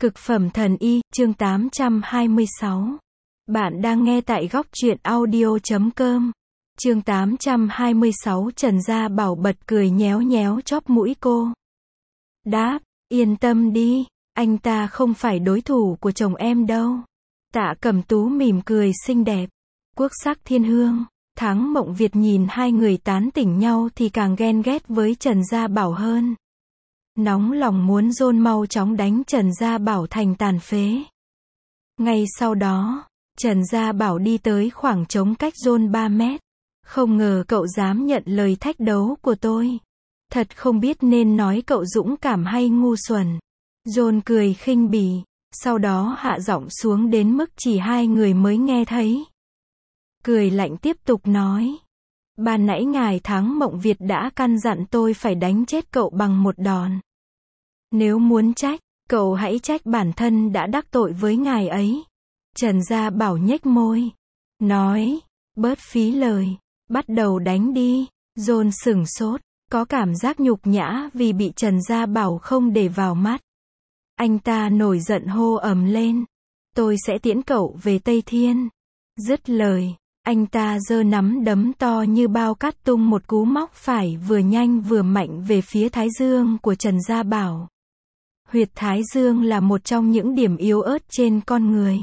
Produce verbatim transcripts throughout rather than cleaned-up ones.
Cực phẩm thần y, chương tám trăm hai mươi sáu. Bạn đang nghe tại góc truyện audio chấm com. Chương tám trăm hai mươi sáu. Trần Gia Bảo bật cười nhéo nhéo chóp mũi cô. Đáp, yên tâm đi, anh ta không phải đối thủ của chồng em đâu. Tạ Cẩm Tú mỉm cười xinh đẹp. Quốc sắc thiên hương. Thắng Mộng Việt nhìn hai người tán tỉnh nhau thì càng ghen ghét với Trần Gia Bảo hơn. Nóng lòng muốn dồn mau chóng đánh Trần Gia Bảo thành tàn phế. Ngay sau đó, Trần Gia Bảo đi tới khoảng trống cách dồn ba mét. Không ngờ cậu dám nhận lời thách đấu của tôi. Thật không biết nên nói cậu dũng cảm hay ngu xuẩn. Dồn cười khinh bỉ, sau đó hạ giọng xuống đến mức chỉ hai người mới nghe thấy. Cười lạnh tiếp tục nói. Ban nãy ngài Thắng Mộng Việt đã căn dặn tôi phải đánh chết cậu bằng một đòn. Nếu muốn trách, cậu hãy trách bản thân đã đắc tội với ngài ấy. Trần Gia Bảo nhếch môi. Nói, bớt phí lời, bắt đầu đánh đi. Dồn sửng sốt, có cảm giác nhục nhã vì bị Trần Gia Bảo không để vào mắt. Anh ta nổi giận hô ầm lên. Tôi sẽ tiễn cậu về Tây Thiên. Dứt lời, anh ta giơ nắm đấm to như bao cát tung một cú móc phải vừa nhanh vừa mạnh về phía thái dương của Trần Gia Bảo. Huyệt thái dương là một trong những điểm yếu ớt trên con người.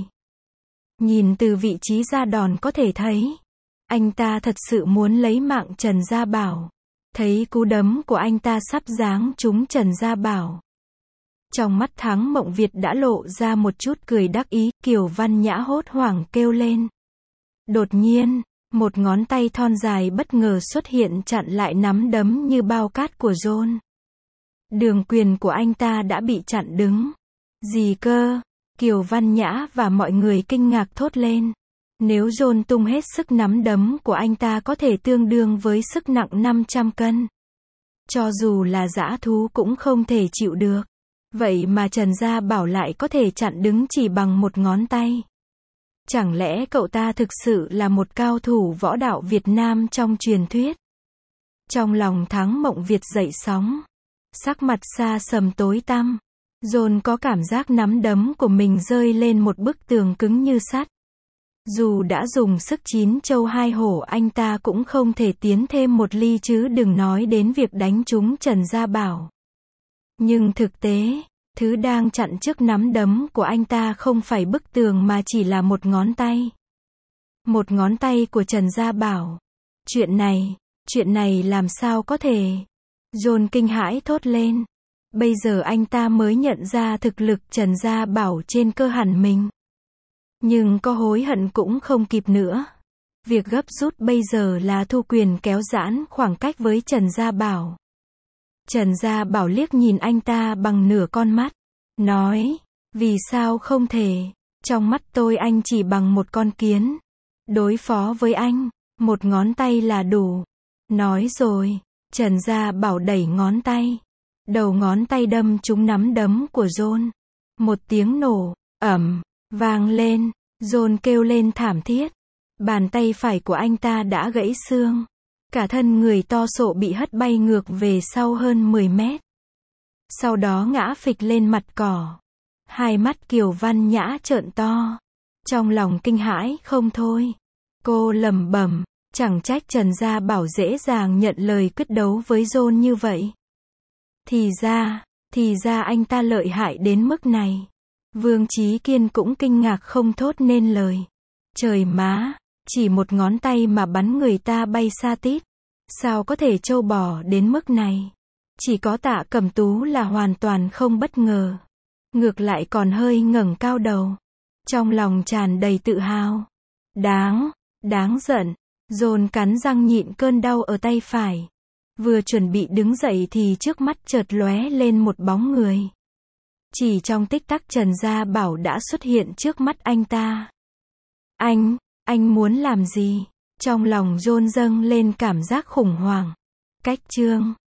Nhìn từ vị trí ra đòn có thể thấy, anh ta thật sự muốn lấy mạng Trần Gia Bảo. Thấy cú đấm của anh ta sắp giáng trúng Trần Gia Bảo. Trong mắt Thắng Mộng Việt đã lộ ra một chút cười đắc ý, Kiều Văn Nhã hốt hoảng kêu lên. Đột nhiên, một ngón tay thon dài bất ngờ xuất hiện chặn lại nắm đấm như bao cát của John. Đường quyền của anh ta đã bị chặn đứng. Gì cơ? Kiều Văn Nhã và mọi người kinh ngạc thốt lên. Nếu John tung hết sức nắm đấm của anh ta có thể tương đương với sức nặng năm trăm cân. Cho dù là dã thú cũng không thể chịu được. Vậy mà Trần Gia Bảo lại có thể chặn đứng chỉ bằng một ngón tay. Chẳng lẽ cậu ta thực sự là một cao thủ võ đạo Việt Nam trong truyền thuyết? Trong lòng Thắng Mộng Việt dậy sóng. Sắc mặt xa sầm tối tăm. John có cảm giác nắm đấm của mình rơi lên một bức tường cứng như sắt. Dù đã dùng sức chín châu hai hổ anh ta cũng không thể tiến thêm một ly chứ đừng nói đến việc đánh trúng Trần Gia Bảo. Nhưng thực tế, thứ đang chặn trước nắm đấm của anh ta không phải bức tường mà chỉ là một ngón tay. Một ngón tay của Trần Gia Bảo. Chuyện này, chuyện này làm sao có thể? John kinh hãi thốt lên. Bây giờ anh ta mới nhận ra thực lực Trần Gia Bảo trên cơ hẳn mình. Nhưng có hối hận cũng không kịp nữa. Việc gấp rút bây giờ là thu quyền kéo giãn khoảng cách với Trần Gia Bảo. Trần Gia Bảo liếc nhìn anh ta bằng nửa con mắt. Nói, vì sao không thể? Trong mắt tôi anh chỉ bằng một con kiến. Đối phó với anh, một ngón tay là đủ. Nói rồi, Trần Gia Bảo đẩy ngón tay. Đầu ngón tay đâm trúng nắm đấm của John. Một tiếng nổ, ầm, vang lên. John kêu lên thảm thiết. Bàn tay phải của anh ta đã gãy xương. Cả thân người to sộ bị hất bay ngược về sau hơn mười mét. Sau đó ngã phịch lên mặt cỏ. Hai mắt Kiều Văn Nhã trợn to. Trong lòng kinh hãi không thôi. Cô lẩm bẩm, chẳng trách Trần Gia Bảo dễ dàng nhận lời quyết đấu với John như vậy. Thì ra, thì ra anh ta lợi hại đến mức này. Vương Chí Kiên cũng kinh ngạc không thốt nên lời. Trời má, chỉ một ngón tay mà bắn người ta bay xa tít. Sao có thể trâu bò đến mức này? Chỉ có Tạ Cẩm Tú là hoàn toàn không bất ngờ. Ngược lại còn hơi ngẩng cao đầu. Trong lòng tràn đầy tự hào. Đáng, đáng giận. John cắn răng nhịn cơn đau ở tay phải. Vừa chuẩn bị đứng dậy thì trước mắt chợt lóe lên một bóng người. Chỉ trong tích tắc Trần Gia Bảo đã xuất hiện trước mắt anh ta. Anh, anh muốn làm gì? Trong lòng John dâng lên cảm giác khủng hoảng. Cách chương